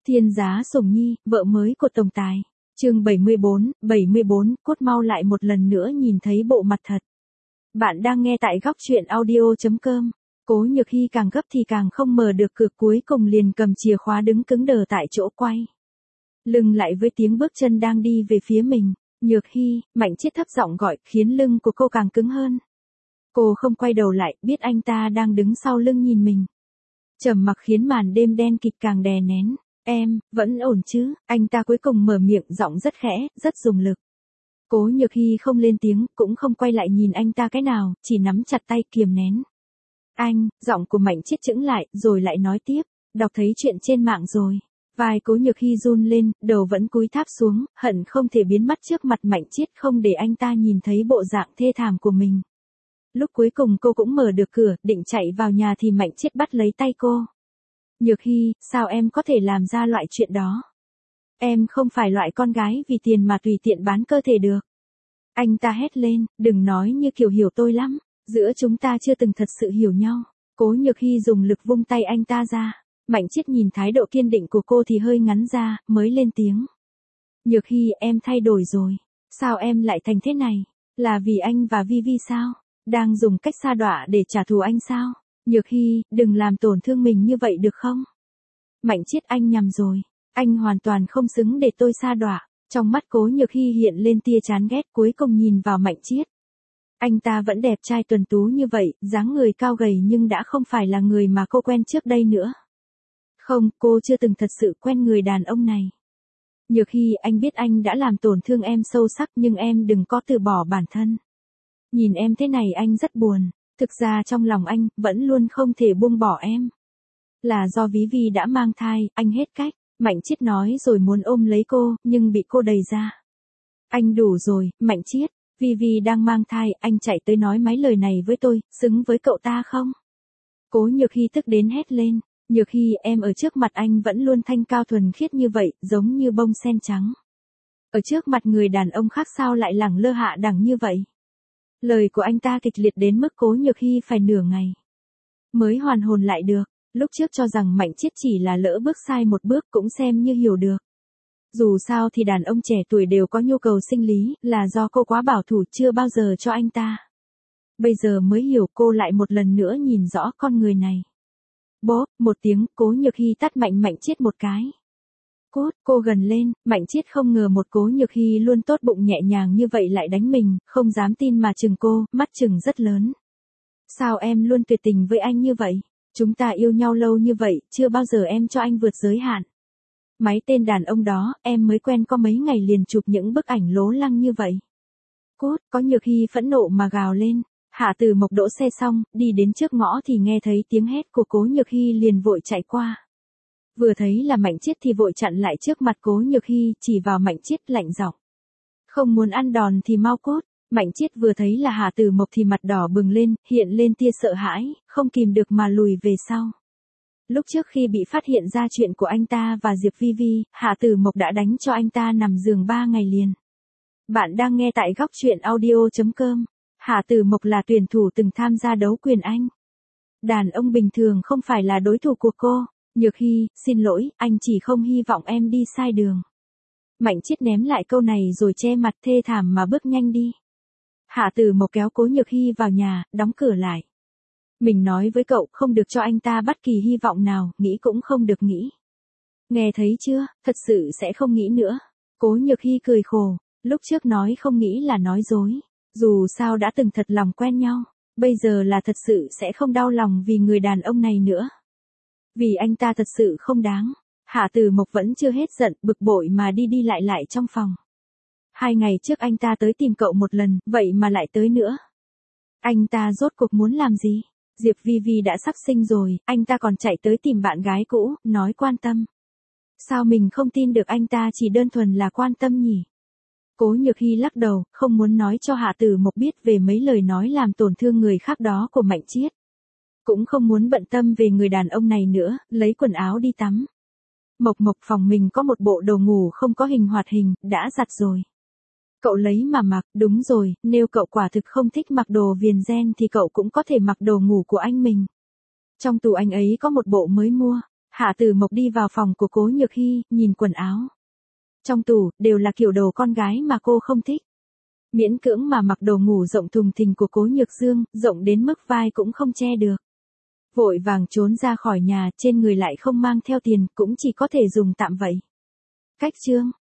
Thiên giá sủng nhi, vợ mới của tổng tài. Chương 74, cốt mau lại một lần nữa nhìn thấy bộ mặt thật. Bạn đang nghe tại góc truyện audio.com. Cố Nhược Hy càng gấp thì càng không mở được cửa, cuối cùng liền cầm chìa khóa đứng cứng đờ tại chỗ quay lưng lại với tiếng bước chân đang đi về phía mình. Nhược Hy, Mạnh Chiết thấp giọng gọi, khiến lưng của cô càng cứng hơn. Cô không quay đầu lại, biết anh ta đang đứng sau lưng nhìn mình. Trầm mặc khiến màn đêm đen kịt càng đè nén. Em, vẫn ổn chứ? Anh ta cuối cùng mở miệng, giọng rất khẽ, rất dùng lực. Cố Nhược Hy không lên tiếng, cũng không quay lại nhìn anh ta cái nào, chỉ nắm chặt tay kiềm nén. Anh, giọng của Mạnh Chiết chững lại, rồi lại nói tiếp, đọc thấy chuyện trên mạng rồi. Vai Cố Nhược Hy run lên, đầu vẫn cúi tháp xuống, hận không thể biến mất trước mặt Mạnh Chiết, không để anh ta nhìn thấy bộ dạng thê thảm của mình. Lúc cuối cùng cô cũng mở được cửa, định chạy vào nhà thì Mạnh Chiết bắt lấy tay cô. Nhược Hy, sao em có thể làm ra loại chuyện đó? Em không phải loại con gái vì tiền mà tùy tiện bán cơ thể được. Anh ta hét lên, đừng nói như kiểu hiểu tôi lắm, giữa chúng ta chưa từng thật sự hiểu nhau. Cố Nhược Hy dùng lực vung tay anh ta ra. Mạnh Chiết nhìn thái độ kiên định của cô thì hơi ngắn ra, mới lên tiếng. Nhược Hy, em thay đổi rồi. Sao em lại thành thế này? Là vì anh và Vivi sao? Đang dùng cách sa đọa để trả thù anh sao? Nhược Hy, đừng làm tổn thương mình như vậy được không? Mạnh Chiết, anh nhầm rồi. Anh hoàn toàn không xứng để tôi sa đọa. Trong mắt Cố Nhược Hy hiện lên tia chán ghét, cuối cùng nhìn vào Mạnh Chiết. Anh ta vẫn đẹp trai tuấn tú như vậy, dáng người cao gầy nhưng đã không phải là người mà cô quen trước đây nữa. Không, cô chưa từng thật sự quen người đàn ông này. Nhược Hy, anh biết anh đã làm tổn thương em sâu sắc nhưng em đừng có từ bỏ bản thân. Nhìn em thế này anh rất buồn. Thực ra trong lòng anh, vẫn luôn không thể buông bỏ em. Là do Vivi đã mang thai, anh hết cách. Mạnh Chiết nói rồi muốn ôm lấy cô, nhưng bị cô đẩy ra. Anh đủ rồi, Mạnh Chiết. Vivi đang mang thai, anh chạy tới nói mấy lời này với tôi, xứng với cậu ta không? Cố Nhược Hy tức đến hét lên. Nhược Hy, em ở trước mặt anh vẫn luôn thanh cao thuần khiết như vậy, giống như bông sen trắng. Ở trước mặt người đàn ông khác sao lại lẳng lơ hạ đẳng như vậy? Lời của anh ta kịch liệt đến mức Cố Nhược Hy phải nửa ngày mới hoàn hồn lại được. Lúc trước cho rằng Mạnh Chiết chỉ là lỡ bước sai một bước cũng xem như hiểu được. Dù sao thì đàn ông trẻ tuổi đều có nhu cầu sinh lý, là do cô quá bảo thủ chưa bao giờ cho anh ta. Bây giờ mới hiểu, cô lại một lần nữa nhìn rõ con người này. Bốp, một tiếng, Cố Nhược Hy tát Mạnh Chiết một cái. Cốt, cô gần lên, Mạnh Chiết không ngờ một Cố Nhược Hy luôn tốt bụng nhẹ nhàng như vậy lại đánh mình, không dám tin mà chừng cô, mắt chừng rất lớn. Sao em luôn tuyệt tình với anh như vậy? Chúng ta yêu nhau lâu như vậy, chưa bao giờ em cho anh vượt giới hạn. Mấy tên đàn ông đó, em mới quen có mấy ngày liền chụp những bức ảnh lố lăng như vậy. Cốt, có Nhược Hy phẫn nộ mà gào lên. Hạ Từ Mộc đỗ xe xong, đi đến trước ngõ thì nghe thấy tiếng hét của Cố Nhược Hy liền vội chạy qua. Vừa thấy là Mạnh Chiết thì vội chặn lại trước mặt Cố Nhược Hy, chỉ vào Mạnh Chiết lạnh giọng. Không muốn ăn đòn thì mau cốt. Mạnh Chiết vừa thấy là Hạ Từ Mộc thì mặt đỏ bừng lên, hiện lên tia sợ hãi, không kìm được mà lùi về sau. Lúc trước khi bị phát hiện ra chuyện của anh ta và Diệp Vivi, Hạ Từ Mộc đã đánh cho anh ta nằm giường 3 ngày liền. Bạn đang nghe tại góc truyện audio.com. Hạ Từ Mộc là tuyển thủ từng tham gia đấu quyền Anh. Đàn ông bình thường không phải là đối thủ của cô. Nhược Hy, xin lỗi, anh chỉ không hy vọng em đi sai đường. Mạnh Chiết ném lại câu này rồi che mặt thê thảm mà bước nhanh đi. Hạ Từ Mộc kéo Cố Nhược Hy vào nhà, đóng cửa lại. Mình nói với cậu không được cho anh ta bất kỳ hy vọng nào, nghĩ cũng không được nghĩ. Nghe thấy chưa, thật sự sẽ không nghĩ nữa. Cố Nhược Hy cười khổ, lúc trước nói không nghĩ là nói dối. Dù sao đã từng thật lòng quen nhau, bây giờ là thật sự sẽ không đau lòng vì người đàn ông này nữa. Vì anh ta thật sự không đáng. Hạ Từ Mộc vẫn chưa hết giận, bực bội mà đi lại trong phòng. 2 ngày trước anh ta tới tìm cậu một lần, vậy mà lại tới nữa. Anh ta rốt cuộc muốn làm gì? Diệp Vivi đã sắp sinh rồi, anh ta còn chạy tới tìm bạn gái cũ, nói quan tâm. Sao mình không tin được anh ta chỉ đơn thuần là quan tâm nhỉ? Cố Nhược Hy lắc đầu, không muốn nói cho Hạ Từ Mộc biết về mấy lời nói làm tổn thương người khác đó của Mạnh Chiết. Cũng không muốn bận tâm về người đàn ông này nữa, lấy quần áo đi tắm. Mộc, phòng mình có một bộ đồ ngủ không có hình hoạt hình, đã giặt rồi. Cậu lấy mà mặc, đúng rồi, nếu cậu quả thực không thích mặc đồ viền ren thì cậu cũng có thể mặc đồ ngủ của anh mình. Trong tủ anh ấy có một bộ mới mua. Hạ Tử Mộc đi vào phòng của Cố Nhược Hy, nhìn quần áo. Trong tủ, đều là kiểu đồ con gái mà cô không thích. Miễn cưỡng mà mặc đồ ngủ rộng thùng thình của Cố Nhược Dương, rộng đến mức vai cũng không che được. Vội vàng trốn ra khỏi nhà, trên người lại không mang theo tiền, cũng chỉ có thể dùng tạm vậy. Cách chương